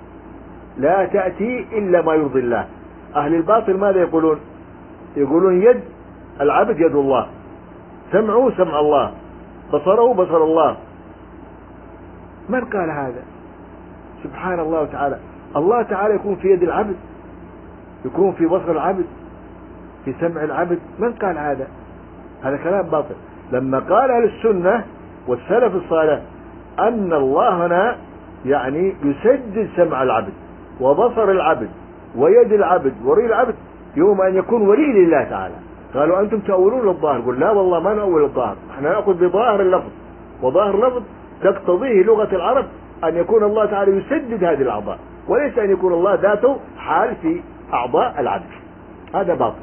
لا تأتي إلا ما يرضي الله. أهل الباطل ماذا يقولون؟ يقولون يد العبد يد الله، سمعه سمع الله، بصره بصر الله. من قال هذا؟ سبحان الله تعالى. الله تعالى يكون في يد العبد، يكون في بصر العبد، في سمع العبد؟ من قال هذا؟ هذا كلام باطل. لما قال أهل السنة والسلف الصالح أن الله هنا يعني يسدد سمع العبد وبصر العبد ويد العبد ورجل العبد يوم أن يكون ولي لله تعالى. قالوا أنتم تأولون الظاهر. قل لا والله ما نأول الظاهر، احنا نأخذ بظاهر اللفظ، وظاهر اللفظ تقتضيه لغة العرب أن يكون الله تعالى يسدد هذه الأعضاء، وليس أن يكون الله ذاته حال في أعضاء العبد. هذا باطل.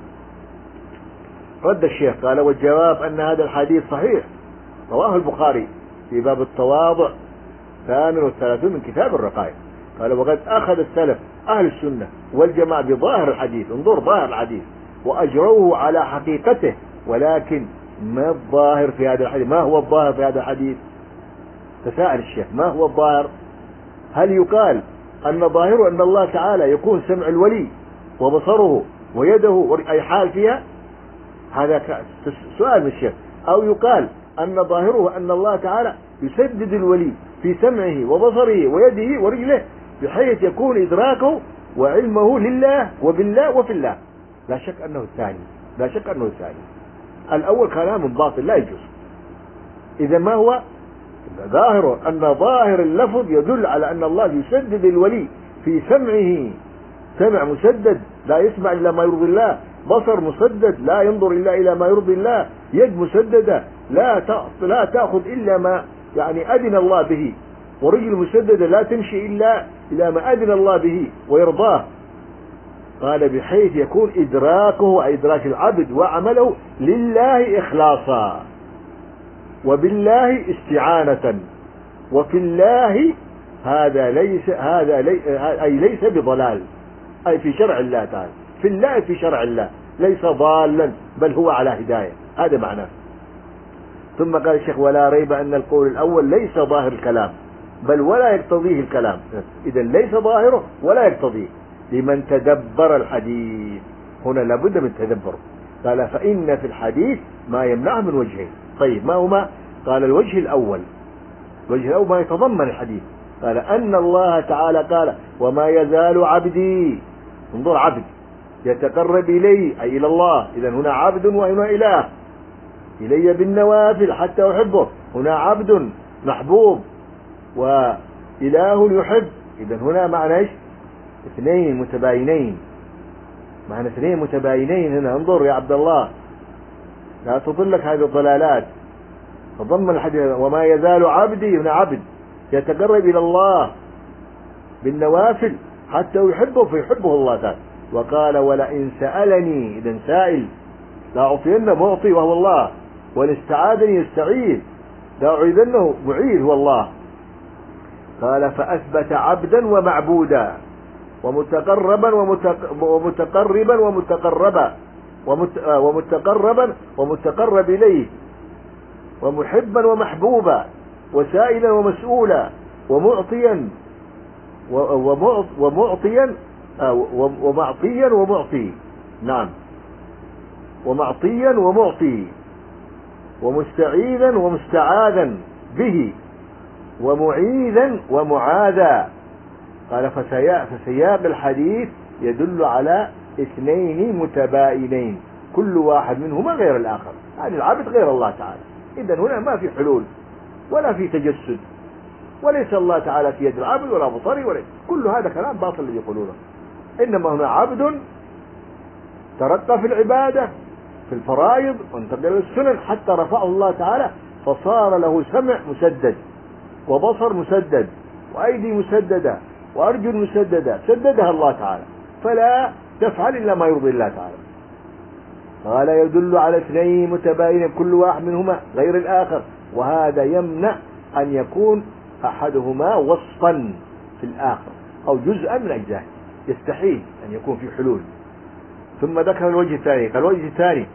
رد الشيخ قال والجواب أن هذا الحديث صحيح، رواه البخاري في باب التواضع ثامن والثلاثون من كتاب الرقائق. قال وقد أخذ السلف أهل السنة والجماعة بظاهر الحديث، انظر ظاهر الحديث، وأجروه على حقيقته. ولكن ما الظاهر في هذا الحديث؟ ما هو الظاهر في هذا الحديث؟ تساءل الشيخ ما هو الظاهر؟ هل يقال أن ظاهره أن الله تعالى يكون سمع الولي وبصره ويده أي حال فيها؟ هذا سؤال من الشيخ. أو يقال أن ظاهره أن الله تعالى يسدد الولي في سمعه وبصره ويده ورجله بحيث يكون إدراكه وعلمه لله وبالله وفي الله. لا شك أنه الثاني، لا شك أنه الثاني. الأول كلام باطل لا يجوز. إذا ما هو ظاهره؟ أن ظاهر اللفظ يدل على أن الله يسدد الولي في سمعه سمع مسدد لا يسمع إلا ما يرضي الله، بصر مسدد لا ينظر إلا إلى ما يرضي الله، يد مسددة لا لا تأخذ إلا ما يعني أذن الله به، ورجل مسددة لا تمشي إلا إلى ما أذن الله به ويرضاه. قال بحيث يكون إدراكه إدراك العبد وعمله لله إخلاصا، وبالله استعانة، وفي الله هذا ليس هذا لي أي ليس بضلال، أي في شرع الله تعالى، في الله في شرع الله ليس ضالا بل هو على هداية، هذا معناه. ثم قال الشيخ ولا ريب أن القول الأول ليس ظاهر الكلام بل ولا يقتضيه الكلام، إذا ليس ظاهره ولا يقتضيه لمن تدبر الحديث. هنا لابد من تدبر. قال فإن في الحديث ما يمنعه من وجهين. طيب ما هما؟ قال الوجه الأول، الوجه الأول ما يتضمن الحديث، قال أن الله تعالى قال وما يزال عبدي، انظر عبد، يتقرب إلي أي إلى الله، إذا هنا عبد وهنا إله، إلي بالنوافل حتى أحبه، هنا عبد محبوب وإله يحب، إذا هنا معنى إيش؟ اثنين متباينين، معنى اثنين متباينين هنا. انظر يا عبد الله لا تضلك هذه الضلالات. تضمن الحديث وما يزال عبدي، هنا عبد يتقرب إلى الله بالنوافل حتى يحبه فيحبه الله تعالى. وقال ولئن سألني، إذا سائل، لا أعطينه معطي وهو الله، وإن استعاذني يستعيذ، لا أعيذنه معيذ هو الله. قال فأثبت عبدا ومعبودا ومتقربا ومتقربا ومتقربا ومتقربا ومتقرب إليه ومحبا ومحبوبا وسائلا ومسؤولا ومعطيا ومعطيا ومعطيا ومعطي، نعم، ومعطيا ومعطي ومستعيذا ومستعاذا به ومعيذا ومعاذا. قال فسياق الحديث يدل على اثنين متباينين كل واحد منهما غير الآخر، يعني العبد غير الله تعالى. إذن هنا ما في حلول ولا في تجسد، وليس الله تعالى في يد العبد ولا بصري ولا كل هذا كلام باطل اللي يقولونه. إنما هنا عبد ترقى في العبادة في الفرائض وانتقل إلى السنن حتى رفعه الله تعالى فصار له سمع مسدد وبصر مسدد وأيدي مسددة وأرجل مسددة سددها الله تعالى، فلا تفعل إلا ما يرضي الله تعالى. قال يدل على اثنين متباينين كل واحد منهما غير الآخر، وهذا يمنع أن يكون أحدهما وصفا في الآخر أو جزءا من أجزائه، يستحيل أن يكون في حلول. ثم ذكر الوجه الثاني، قال الوجه الثاني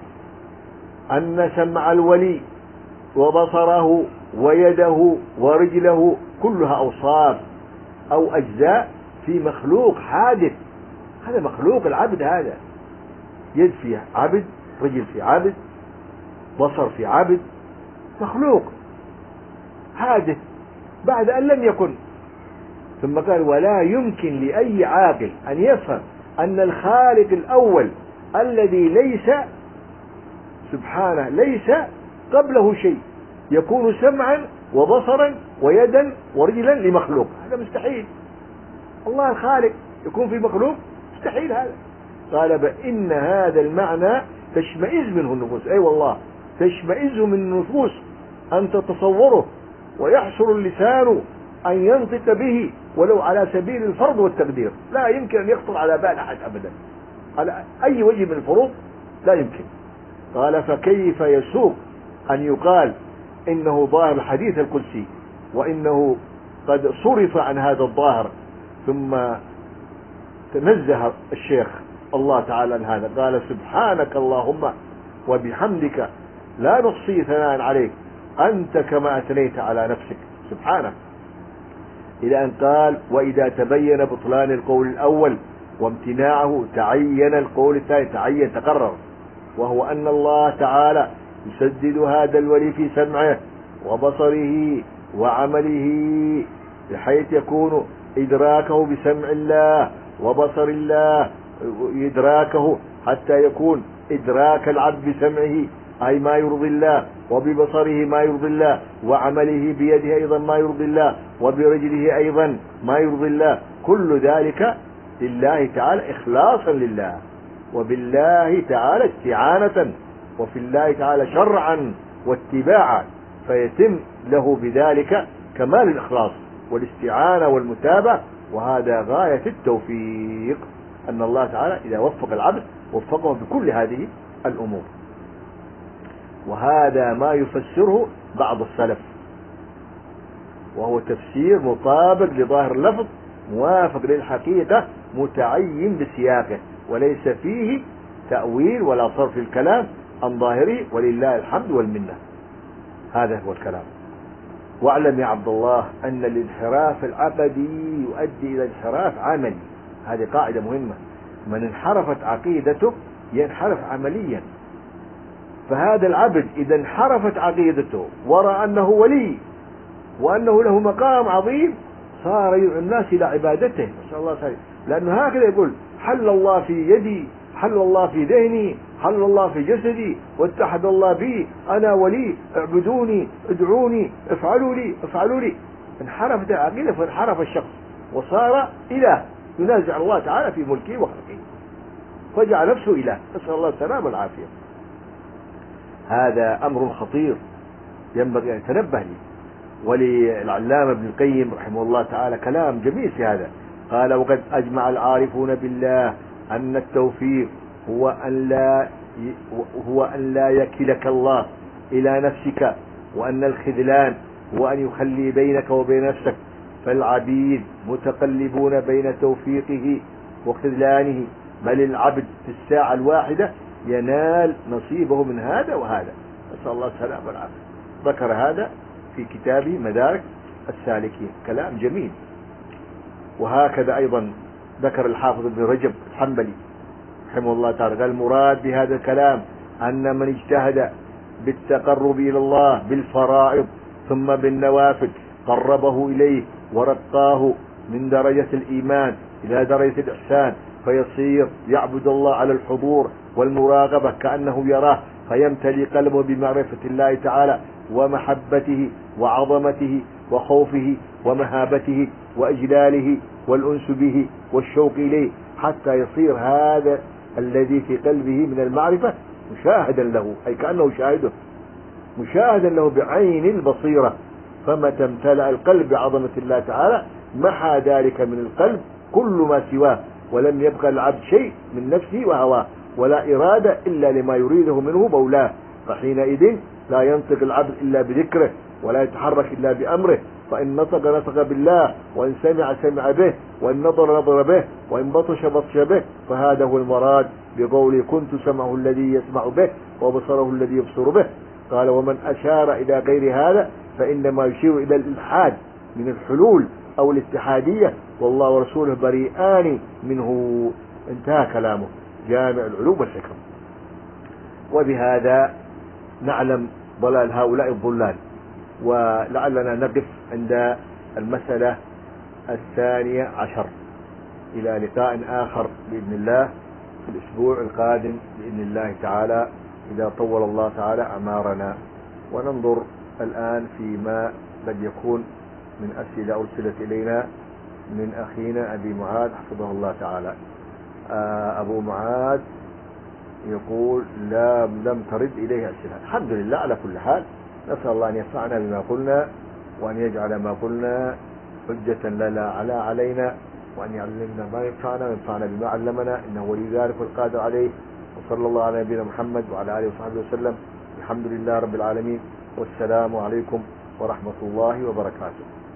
أن سمع الولي وبصره ويده ورجله كلها أوصاف أو أجزاء في مخلوق حادث. هذا مخلوق العبد، هذا يد في عبد، رجل في عبد، بصر في عبد، مخلوق حادث بعد أن لم يكن. ثم قال ولا يمكن لأي عاقل أن يفهم أن الخالق الأول الذي ليس سبحانه ليس قبله شيء يكون سمعا وبصرا ويدا ورجلا لمخلوق، هذا مستحيل. الله الخالق يكون في مخلوق؟ مستحيل هذا. قال بإن هذا المعنى تشمئز منه النفوس، أي أيوة والله تشمئز من النفوس أن تتصوره، ويحصر اللسان أن ينطق به ولو على سبيل الفرض والتقدير، لا يمكن أن يخطر على بال أحد أبدا على أي وجه من الفروض، لا يمكن. قال فكيف يسوق أن يقال إنه ظاهر الحديث القدسي وإنه قد صرف عن هذا الظاهر. ثم تنزه الشيخ الله تعالى عن هذا، قال سبحانك اللهم وبحمدك لا نحصي ثناء عليك أنت كما أثنيت على نفسك سبحانه، إلى أن قال وإذا تبين بطلان القول الأول وامتناعه تعين القول الثاني، تعين تقرر، وهو أن الله تعالى يسدد هذا الولي في سمعه وبصره وعمله بحيث يكون إدراكه بسمع الله وبصر الله إدراكه حتى يكون إدراك العبد بسمعه أي ما يرضي الله، وببصره ما يرضي الله، وعمله بيده أيضا ما يرضي الله، وبرجله أيضا ما يرضي الله، كل ذلك لله تعالى إخلاصا لله، وبالله تعالى استعانة، وفي الله تعالى شرعا واتباعا، فيتم له بذلك كمال الإخلاص والاستعانة والمتابعة. وهذا غاية التوفيق، أن الله تعالى إذا وفق العبد وفقه بكل هذه الأمور. وهذا ما يفسره بعض السلف، وهو تفسير مطابق لظاهر اللفظ موافق للحقيقة متعين بسياقه، وليس فيه تأويل ولا صرف الكلام عن ظاهره، ولله الحمد والمنة. هذا هو الكلام. واعلم يا عبد الله أن الانحراف العقدي يؤدي إلى انحراف عملي. هذه قاعدة مهمة. من انحرفت عقيدته ينحرف عمليا. فهذا العبد إذا انحرفت عقيدته ورأى أنه ولي وأنه له مقام عظيم، صار يدعو الناس إلى عبادته، نسأل الله خير. لأنه هكذا يقول: حل الله في يدي، حل الله في ذهني، حل الله في جسدي، واتحد الله بي، أنا ولي، اعبدوني، ادعوني، افعلوا لي، افعلوا لي. انحرفت العقيدة فانحرف الشخص وصار إله ينازع الله تعالى في ملكه وخلقه، فجعل نفسه إله، نسأل الله السلامة والعافية. هذا أمر خطير ينبغي أن يتنبه لي. وللعلامة ابن القيم رحمه الله تعالى كلام جميل في هذا. قال: وقد أجمع العارفون بالله أن التوفيق هو أن لا هو أن لا يكلك الله إلى نفسك، وأن الخذلان هو أن يخلي بينك وبين نفسك، فالعبيد متقلبون بين توفيقه وخذلانه، بل العبد في الساعة الواحدة ينال نصيبه من هذا وهذا، نسأل الله السلامة والعافية. ذكر هذا في كتابه مدارك السالكين، كلام جميل. وهكذا أيضا ذكر الحافظ ابن رجب الحنبلي رحمه الله تعالى، قال: المراد بهذا الكلام أن من اجتهد بالتقرب إلى الله بالفرائض ثم بالنوافل قربه إليه ورقاه من درجة الإيمان إلى درجة الإحسان، فيصير يعبد الله على الحضور والمراقبة كأنه يراه، فيمتلي قلبه بمعرفة الله تعالى ومحبته وعظمته وخوفه ومهابته وإجلاله والأنس به والشوق إليه، حتى يصير هذا الذي في قلبه من المعرفة مشاهدا له، أي كأنه شاهده مشاهدا له بعين البصيرة. فمتى امتلأ القلب بعظمة الله تعالى محى ذلك من القلب كل ما سواه، ولم يبقى العبد شيء من نفسه وهواه، ولا إرادة إلا لما يريده منه مولاه. فحينئذ لا ينطق العبد إلا بذكره، ولا يتحرك إلا بأمره، فإن نطق نطق بالله، وإن سمع سمع به، وإن نظر نظر به، وإن بطش بطش به. فهذا هو المراد بقوله: كنت سمعه الذي يسمع به وبصره الذي يبصر به. قال: ومن أشار إلى غير هذا فإنما يشير إلى الإلحاد من الحلول أو الاتحادية، والله ورسوله بريئان منه. انتهى كلامه، جامع العلوم والحكم. وبهذا نعلم ضلال هؤلاء الضلال. ولعلنا نقف عند المسألة الثانية عشر، إلى لقاء آخر بإذن الله في الأسبوع القادم بإذن الله تعالى، إذا طول الله تعالى أعمارنا. وننظر الآن فيما قد يكون من أسئلة أرسلت إلينا من أخينا أبي معاذ حفظه الله تعالى. أبو معاذ يقول: لا لم ترد إليه أسئلة. الحمد لله على كل حال، نسأل الله أن ينفعنا بما قلنا، وأن يجعل ما قلنا حجة لنا على علينا، وأن يعلمنا ما ينفعنا وينفعنا بما علمنا، إنه ولي ذلك والقادر عليه. وصلى الله على نبينا محمد وعلى آله وصحبه وسلم. الحمد لله رب العالمين، والسلام عليكم ورحمة الله وبركاته.